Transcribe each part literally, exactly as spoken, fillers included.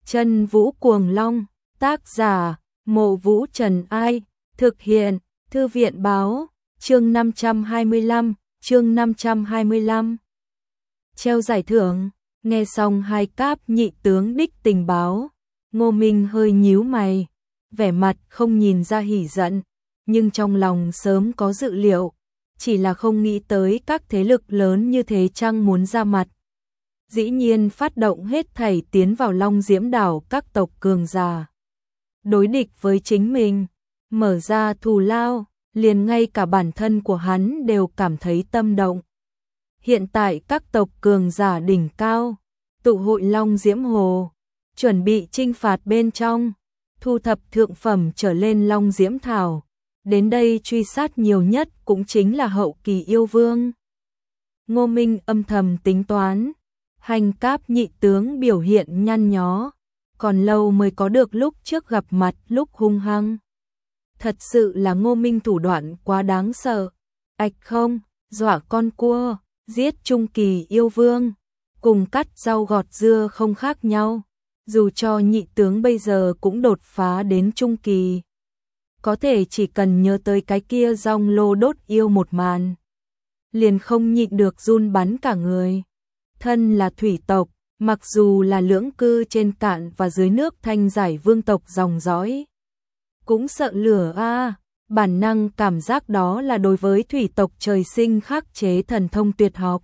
Chân Vũ Cuồng Long, tác giả, Mộ Vũ Trần Ai, thực hiện, Thư viện báo, chương năm trăm hai mươi lăm, chương năm trăm hai mươi lăm. Treo giải thưởng, nghe xong hai cáp nhị tướng đích tình báo, Ngô Minh hơi nhíu mày, vẻ mặt không nhìn ra hỉ giận, nhưng trong lòng sớm có dự liệu, chỉ là không nghĩ tới các thế lực lớn như thế chăng muốn ra mặt. Dĩ nhiên phát động hết thảy tiến vào Long Diễm đảo các tộc cường giả. Đối địch với chính mình, mở ra thù lao, liền ngay cả bản thân của hắn đều cảm thấy tâm động. Hiện tại các tộc cường giả đỉnh cao, tụ hội Long Diễm Hồ, chuẩn bị chinh phạt bên trong, thu thập thượng phẩm trở lên Long Diễm Thảo. Đến đây truy sát nhiều nhất cũng chính là hậu kỳ yêu vương. Ngô Minh âm thầm tính toán, hành cáp nhị tướng biểu hiện nhăn nhó, còn lâu mới có được lúc trước gặp mặt lúc hung hăng. Thật sự là Ngô Minh thủ đoạn quá đáng sợ, ạch không, dọa con cua, giết trung kỳ yêu vương, cùng cắt rau gọt dưa không khác nhau, dù cho nhị tướng bây giờ cũng đột phá đến trung kỳ. Có thể chỉ cần nhớ tới cái kia rong lô đốt yêu một màn, liền không nhịn được run bắn cả người. Thân là thủy tộc, mặc dù là lưỡng cư trên cạn và dưới nước thanh giải vương tộc dòng dõi, cũng sợ lửa a, bản năng cảm giác đó là đối với thủy tộc trời sinh khắc chế thần thông tuyệt học.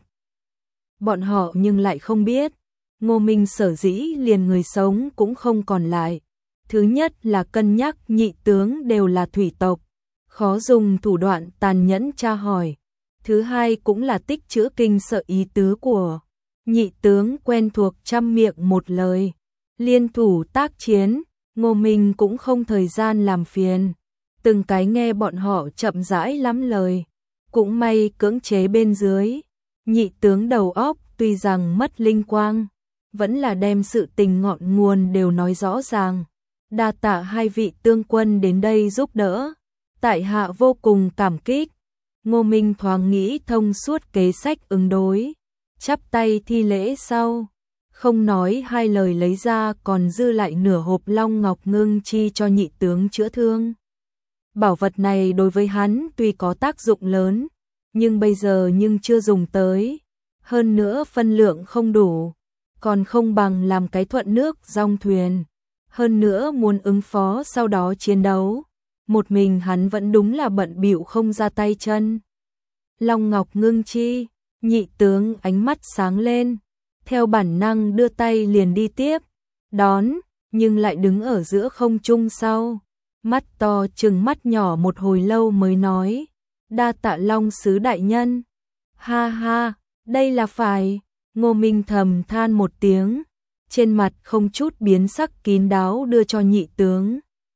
Bọn họ nhưng lại không biết, Ngô Minh sở dĩ liền người sống cũng không còn lại. Thứ nhất là cân nhắc nhị tướng đều là thủy tộc, khó dùng thủ đoạn tàn nhẫn tra hỏi. Thứ hai cũng là tích trữ kinh sợ ý tứ của nhị tướng quen thuộc trăm miệng một lời. Liên thủ tác chiến, Ngô Minh cũng không thời gian làm phiền. Từng cái nghe bọn họ chậm rãi lắm lời. Cũng may cưỡng chế bên dưới. Nhị tướng đầu óc tuy rằng mất linh quang, vẫn là đem sự tình ngọn nguồn đều nói rõ ràng. Đa tạ hai vị tương quân đến đây giúp đỡ, tại hạ vô cùng cảm kích. Ngô Minh thoáng nghĩ thông suốt kế sách ứng đối, chắp tay thi lễ sau, không nói hai lời lấy ra còn dư lại nửa hộp long ngọc ngưng chi cho nhị tướng chữa thương. Bảo vật này đối với hắn tuy có tác dụng lớn, nhưng bây giờ nhưng chưa dùng tới, hơn nữa phân lượng không đủ, còn không bằng làm cái thuận nước dong thuyền. Hơn nữa muốn ứng phó sau đó chiến đấu, một mình hắn vẫn đúng là bận bịu không ra tay chân. Long ngọc ngưng chi, nhị tướng ánh mắt sáng lên, theo bản năng đưa tay liền đi tiếp, đón, nhưng lại đứng ở giữa không trung sau, mắt to trừng mắt nhỏ một hồi lâu mới nói, đa tạ Long sứ đại nhân. Ha ha, đây là phải, Ngô Minh thầm than một tiếng, trên mặt không chút biến sắc kín đáo đưa cho nhị tướng.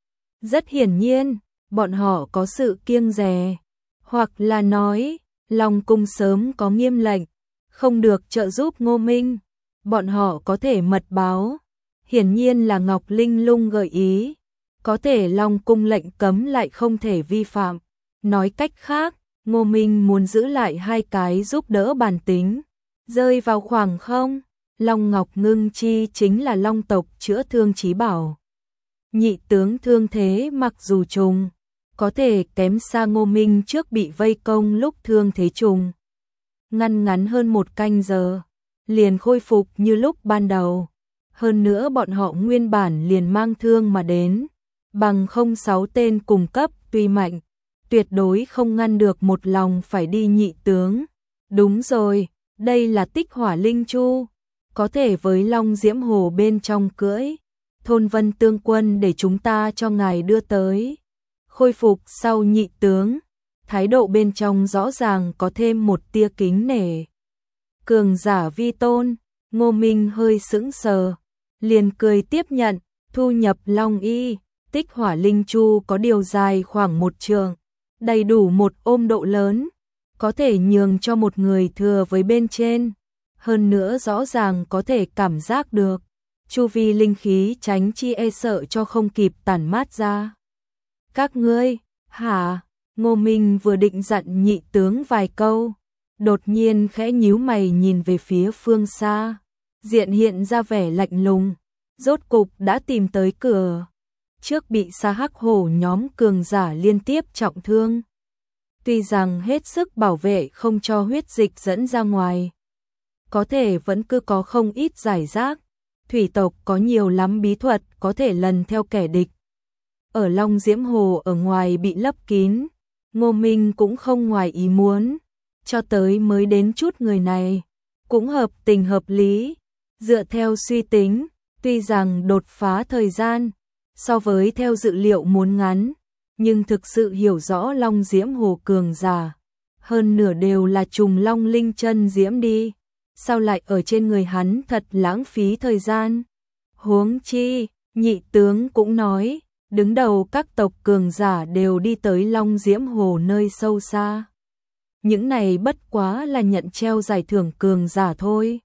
Rất hiển nhiên, bọn họ có sự kiêng dè, hoặc là nói, Long cung sớm có nghiêm lệnh, không được trợ giúp Ngô Minh, bọn họ có thể mật báo, hiển nhiên là Ngọc Linh Lung gợi ý, có thể Long cung lệnh cấm lại không thể vi phạm. Nói cách khác, Ngô Minh muốn giữ lại hai cái giúp đỡ bản tính, rơi vào khoảng không. Long ngọc ngưng chi chính là long tộc chữa thương chí bảo. Nhị tướng thương thế mặc dù trùng, có thể kém xa Ngô Minh trước bị vây công lúc thương thế trùng. Ngăn ngắn hơn một canh giờ, liền khôi phục như lúc ban đầu. Hơn nữa bọn họ nguyên bản liền mang thương mà đến, bằng không sáu tên cùng cấp tuy mạnh, tuyệt đối không ngăn được một lòng phải đi nhị tướng. Đúng rồi, đây là Tích Hỏa Linh Chu. Có thể với Long Diễm Hồ bên trong cưỡi, thôn Vân Tương Quân để chúng ta cho ngài đưa tới. Khôi phục sau nhị tướng, thái độ bên trong rõ ràng có thêm một tia kính nể. Cường giả vi tôn, Ngô Minh hơi sững sờ, liền cười tiếp nhận, thu nhập Long Y. Tích Hỏa Linh Chu có điều dài khoảng một trượng, đầy đủ một ôm độ lớn, có thể nhường cho một người thừa với bên trên. Hơn nữa rõ ràng có thể cảm giác được, chu vi linh khí tránh chi e sợ cho không kịp tản mát ra. Các ngươi, hả? Ngô Minh vừa định dặn nhị tướng vài câu, đột nhiên khẽ nhíu mày nhìn về phía phương xa, diện hiện ra vẻ lạnh lùng. rốt cục đã tìm tới cửa. Trước bị Sa Hắc Hổ nhóm cường giả liên tiếp trọng thương. Tuy rằng hết sức bảo vệ không cho huyết dịch dẫn ra ngoài, có thể vẫn cứ có không ít giải rác. Thủy tộc có nhiều lắm bí thuật có thể lần theo kẻ địch. Ở Long Diễm Hồ ở ngoài bị lấp kín, Ngô Minh cũng không ngoài ý muốn, cho tới mới đến chút người này, cũng hợp tình hợp lý. Dựa theo suy tính, tuy rằng đột phá thời gian, so với theo dự liệu muốn ngắn, nhưng thực sự hiểu rõ Long Diễm Hồ cường giả, hơn nửa đều là trùng Long Linh chân diễm đi, sao lại ở trên người hắn thật lãng phí thời gian. Huống chi, nhị tướng cũng nói, đứng đầu các tộc cường giả đều đi tới Long Diễm Hồ nơi sâu xa. Những này bất quá là nhận treo giải thưởng cường giả thôi.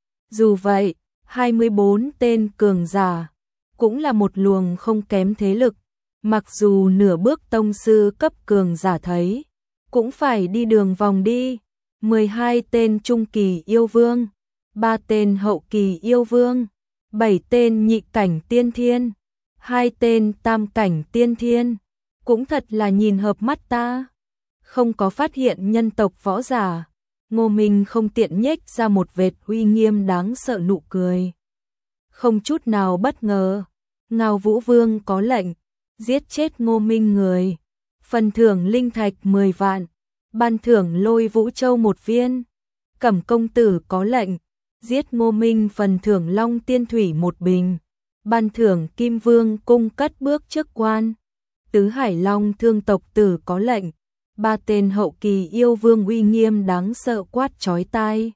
Dù vậy, hai mươi bốn tên cường giả cũng là một luồng không kém thế lực, mặc dù nửa bước tông sư cấp cường giả thấy, cũng phải đi đường vòng đi. mười hai tên trung kỳ yêu vương, ba tên hậu kỳ yêu vương, bảy tên nhị cảnh tiên thiên, hai tên tam cảnh tiên thiên, cũng thật là nhìn hợp mắt ta. Không có phát hiện nhân tộc võ giả, Ngô Minh không tiện nhếch ra một vệt uy nghiêm đáng sợ nụ cười. Không chút nào bất ngờ, Ngao Vũ Vương có lệnh, giết chết Ngô Minh người, phần thưởng linh thạch mười vạn, ban thưởng Lôi Vũ Châu một viên. Cẩm công tử có lệnh, giết Ngô Minh phần thưởng Long Tiên Thủy một bình, ban thưởng Kim Vương cung cất bước trước quan. Tứ Hải Long Thương tộc tử có lệnh, ba tên hậu kỳ yêu vương uy nghiêm đáng sợ quát chói tai.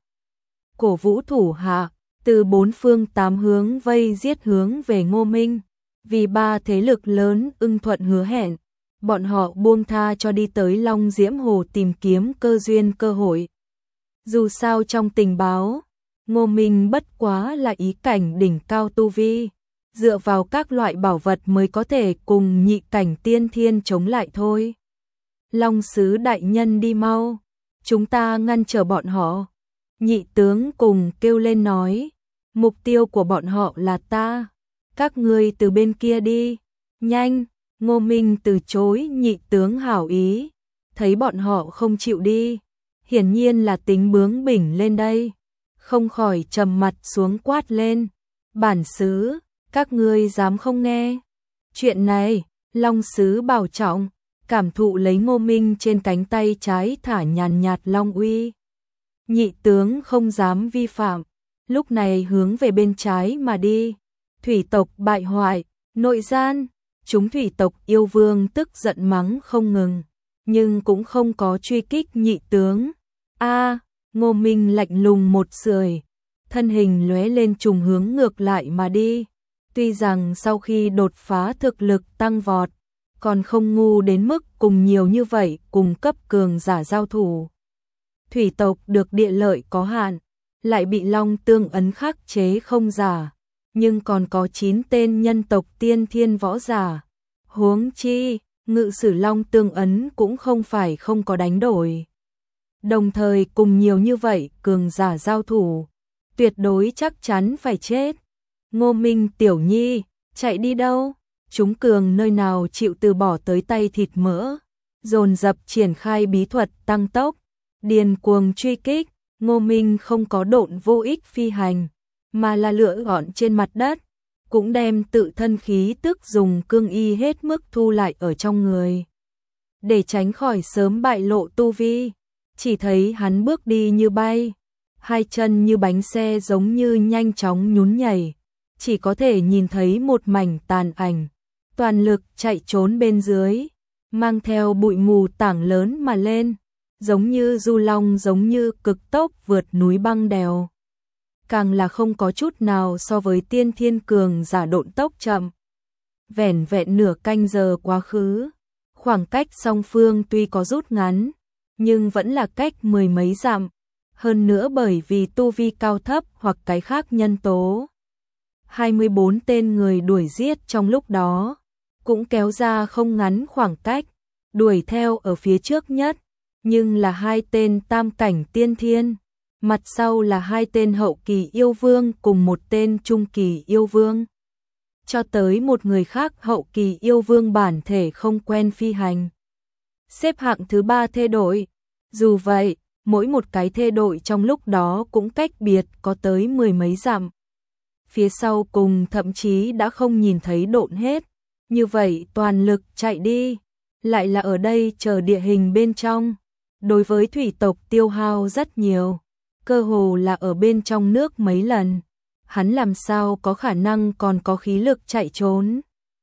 Cổ vũ thủ hạ, từ bốn phương tám hướng vây giết hướng về Ngô Minh, vì ba thế lực lớn ưng thuận hứa hẹn, bọn họ buông tha cho đi tới Long Diễm Hồ tìm kiếm cơ duyên cơ hội. Dù sao trong tình báo, Ngô Minh bất quá là ý cảnh đỉnh cao tu vi, dựa vào các loại bảo vật mới có thể cùng nhị cảnh tiên thiên chống lại thôi. Long sứ đại nhân đi mau, chúng ta ngăn trở bọn họ. Nhị tướng cùng kêu lên nói, mục tiêu của bọn họ là ta, các ngươi từ bên kia đi, nhanh. Ngô Minh từ chối nhị tướng hảo ý, thấy bọn họ không chịu đi, hiển nhiên là tính bướng bỉnh lên đây, không khỏi trầm mặt xuống quát lên, bản sứ, các ngươi dám không nghe. Chuyện này, Long sứ bảo trọng, cảm thụ lấy Ngô Minh trên cánh tay trái thả nhàn nhạt long uy. Nhị tướng không dám vi phạm, lúc này hướng về bên trái mà đi. Thủy tộc bại hoại, nội gian. Chúng thủy tộc yêu vương tức giận mắng không ngừng, nhưng cũng không có truy kích nhị tướng. A, à, Ngô Minh lạnh lùng một sưởi, thân hình lóe lên trùng hướng ngược lại mà đi. Tuy rằng sau khi đột phá thực lực tăng vọt, còn không ngu đến mức cùng nhiều như vậy cùng cấp cường giả giao thủ. Thủy tộc được địa lợi có hạn, lại bị Long Tương ấn khắc chế không giả. Nhưng còn có chín tên nhân tộc tiên thiên võ giả. Huống chi, ngự sử Long Tương ấn cũng không phải không có đánh đổi. Đồng thời cùng nhiều như vậy cường giả giao thủ, tuyệt đối chắc chắn phải chết. Ngô Minh tiểu nhi, chạy đi đâu? Chúng cường nơi nào chịu từ bỏ tới tay thịt mỡ, dồn dập triển khai bí thuật tăng tốc, điên cuồng truy kích. Ngô Minh không có độn vô ích phi hành, mà là lựa gọn trên mặt đất, cũng đem tự thân khí tức dùng cương y hết mức thu lại ở trong người. Để tránh khỏi sớm bại lộ tu vi, chỉ thấy hắn bước đi như bay, hai chân như bánh xe giống như nhanh chóng nhún nhảy, chỉ có thể nhìn thấy một mảnh tàn ảnh, toàn lực chạy trốn bên dưới, mang theo bụi mù tảng lớn mà lên, giống như du long giống như cực tốc vượt núi băng đèo. Càng là không có chút nào so với tiên thiên cường giả độn tốc chậm. Vẻn vẹn nửa canh giờ quá khứ, khoảng cách song phương tuy có rút ngắn, nhưng vẫn là cách mười mấy dặm, hơn nữa bởi vì tu vi cao thấp hoặc cái khác nhân tố. hai mươi bốn tên người đuổi giết trong lúc đó, cũng kéo ra không ngắn khoảng cách, đuổi theo ở phía trước nhất, nhưng là hai tên tam cảnh tiên thiên. Mặt sau là hai tên hậu kỳ yêu vương cùng một tên trung kỳ yêu vương. cho tới một người khác hậu kỳ yêu vương bản thể không quen phi hành. Xếp hạng thứ ba thê đội. Dù vậy, mỗi một cái thê đội trong lúc đó cũng cách biệt có tới mười mấy dặm. Phía sau cùng thậm chí đã không nhìn thấy độn hết. Như vậy toàn lực chạy đi, lại là ở đây chờ địa hình bên trong. Đối với thủy tộc tiêu hao rất nhiều, cơ hồ là ở bên trong nước mấy lần. Hắn làm sao có khả năng còn có khí lực chạy trốn.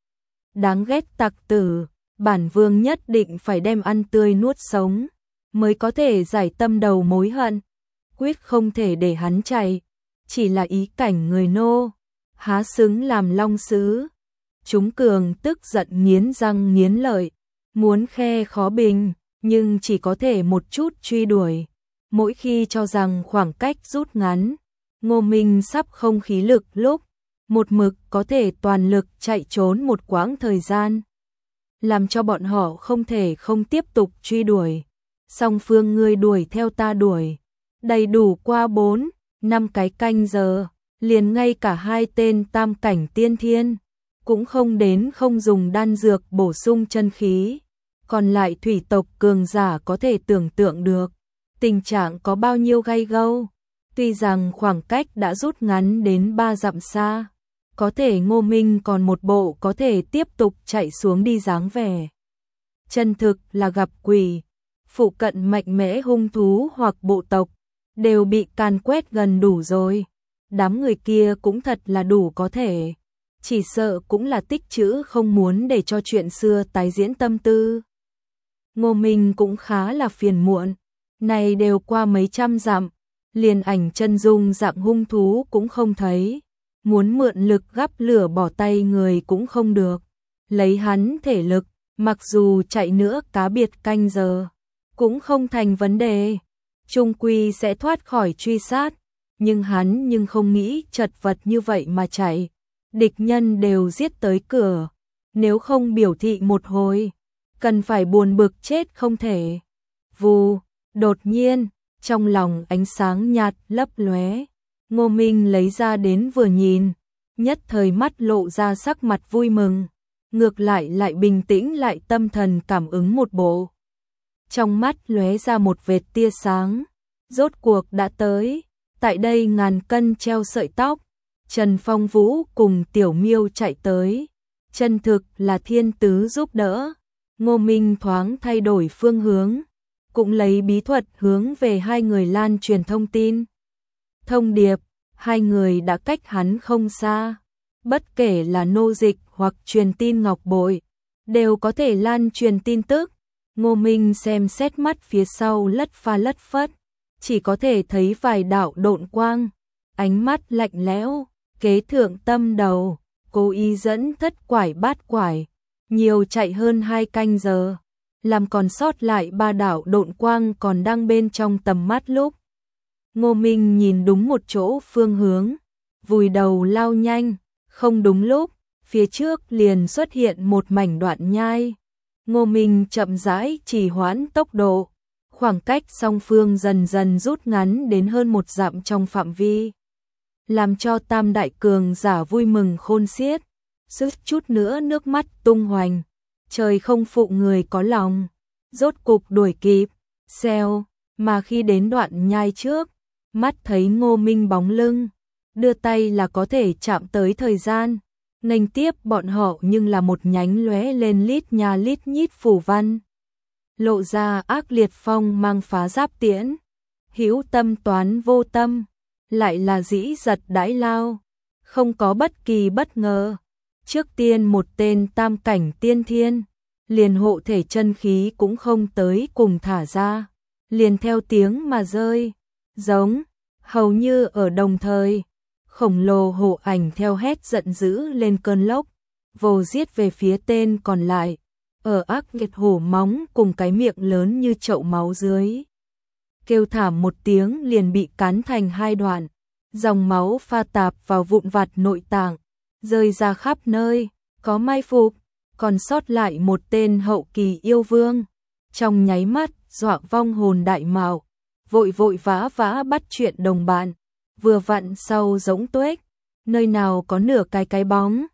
Đáng ghét tặc tử, bản vương nhất định phải đem ăn tươi nuốt sống, mới có thể giải tâm đầu mối hận. Quyết không thể để hắn chạy, chỉ là ý cảnh người nô, há xứng làm long sứ. Chúng cường tức giận nghiến răng nghiến lợi, muốn khe khó bình, nhưng chỉ có thể một chút truy đuổi. Mỗi khi cho rằng khoảng cách rút ngắn, Ngô Minh sắp không khí lực lúc, một mực có thể toàn lực chạy trốn một quãng thời gian, làm cho bọn họ không thể không tiếp tục truy đuổi. Song phương ngươi đuổi theo ta đuổi, đầy đủ qua bốn, năm cái canh giờ, liền ngay cả hai tên tam cảnh tiên thiên, cũng không đến không dùng đan dược bổ sung chân khí. Còn lại thủy tộc cường giả có thể tưởng tượng được, tình trạng có bao nhiêu gay gâu. Tuy rằng khoảng cách đã rút ngắn đến ba dặm xa, có thể Ngô Minh còn một bộ có thể tiếp tục chạy xuống đi dáng vẻ. Chân thực là gặp quỷ, phụ cận mạnh mẽ hung thú hoặc bộ tộc, đều bị càn quét gần đủ rồi. Đám người kia cũng thật là đủ có thể, chỉ sợ cũng là tích trữ không muốn để cho chuyện xưa tái diễn tâm tư. Ngô Minh cũng khá là phiền muộn, này đều qua mấy trăm dặm, liền ảnh chân dung dạng hung thú cũng không thấy, muốn mượn lực gắp lửa bỏ tay người cũng không được. Lấy hắn thể lực, mặc dù chạy nữa cá biệt canh giờ, cũng không thành vấn đề, chung quy sẽ thoát khỏi truy sát, nhưng hắn nhưng không nghĩ chật vật như vậy mà chạy. Địch nhân đều giết tới cửa, nếu không biểu thị một hồi, cần phải buồn bực chết không thể. Vù, đột nhiên, trong lòng ánh sáng nhạt lấp lóe, Ngô Minh lấy ra đến vừa nhìn, nhất thời mắt lộ ra sắc mặt vui mừng, ngược lại lại bình tĩnh lại tâm thần cảm ứng một bộ. Trong mắt lóe ra một vệt tia sáng, rốt cuộc đã tới, tại đây ngàn cân treo sợi tóc, Trần Phong Vũ cùng Tiểu Miêu chạy tới, chân thực là thiên tứ giúp đỡ. Ngô Minh thoáng thay đổi phương hướng, cũng lấy bí thuật hướng về hai người lan truyền thông tin. Thông điệp, hai người đã cách hắn không xa, bất kể là nô dịch hoặc truyền tin ngọc bội, đều có thể lan truyền tin tức. Ngô Minh xem xét mắt phía sau lất pha lất phất, chỉ có thể thấy vài đạo độn quang, ánh mắt lạnh lẽo, kế thượng tâm đầu, cố ý dẫn thất quải bát quải, nhiều chạy hơn hai canh giờ, làm còn sót lại ba đạo độn quang còn đang bên trong tầm mắt lúc. Ngô Minh nhìn đúng một chỗ phương hướng, vùi đầu lao nhanh, không đúng lúc, phía trước liền xuất hiện một mảnh đoạn nhai. Ngô Minh chậm rãi trì hoãn tốc độ, khoảng cách song phương dần dần rút ngắn đến hơn một dặm trong phạm vi, làm cho tam đại cường giả vui mừng khôn xiết, suýt chút nữa nước mắt tung hoành. Trời không phụ người có lòng, rốt cục đuổi kịp, xèo, mà khi đến đoạn nhai trước, mắt thấy Ngô Minh bóng lưng, đưa tay là có thể chạm tới thời gian, nghênh tiếp bọn họ nhưng là một nhánh lóe lên lít nha lít nhít phù văn, lộ ra ác liệt phong mang phá giáp tiễn, hữu tâm toán vô tâm, lại là dĩ giật đãi lao, không có bất kỳ bất ngờ. Trước tiên một tên tam cảnh tiên thiên, liền hộ thể chân khí cũng không tới cùng thả ra, liền theo tiếng mà rơi, giống, hầu như ở đồng thời, khổng lồ hộ ảnh theo hét giận dữ lên cơn lốc, vồ giết về phía tên còn lại, ở ác nghiệt hổ móng cùng cái miệng lớn như chậu máu dưới. Kêu thảm một tiếng liền bị cắn thành hai đoạn, dòng máu pha tạp vào vụn vặt nội tạng, rơi ra khắp nơi, có mai phục, còn sót lại một tên hậu kỳ yêu vương. Trong nháy mắt, dọa vong hồn đại mạo, vội vội vã vã bắt chuyện đồng bạn, vừa vặn sau giống tuếch, nơi nào có nửa cái cái bóng.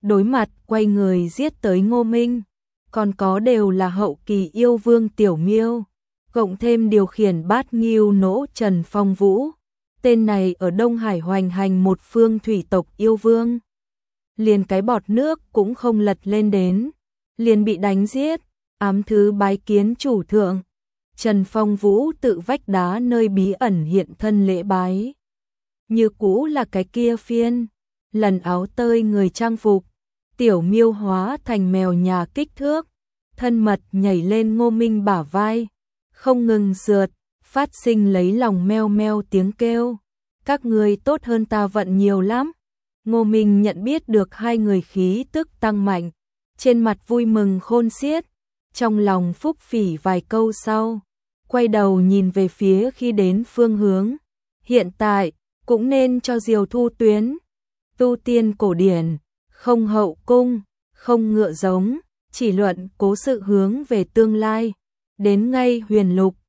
đối mặt quay người giết tới Ngô Minh, còn có đều là hậu kỳ yêu vương Tiểu Miêu, cộng thêm điều khiển bát nghiêu nỗ Trần Phong Vũ. Tên này ở Đông Hải hoành hành một phương thủy tộc yêu vương. Liền cái bọt nước cũng không lật lên đến, liền bị đánh giết, ám thứ bái kiến chủ thượng. Trần Phong Vũ tự vách đá nơi bí ẩn hiện thân lễ bái. Như cũ là cái kia phiên, lần áo tơi người trang phục, Tiểu Miêu hóa thành mèo nhà kích thước, thân mật nhảy lên Ngô Minh bả vai, không ngừng sượt, phát sinh lấy lòng meo meo tiếng kêu. Các người tốt hơn ta vận nhiều lắm. Ngô Minh nhận biết được hai người khí tức tăng mạnh, trên mặt vui mừng khôn xiết, trong lòng phúc phỉ vài câu sau, quay đầu nhìn về phía khi đến phương hướng. Hiện tại, cũng nên cho Diều Thu Tuyến, tu tiên cổ điển, không hậu cung, không ngựa giống, chỉ luận cố sự hướng về tương lai, đến ngay huyền lục,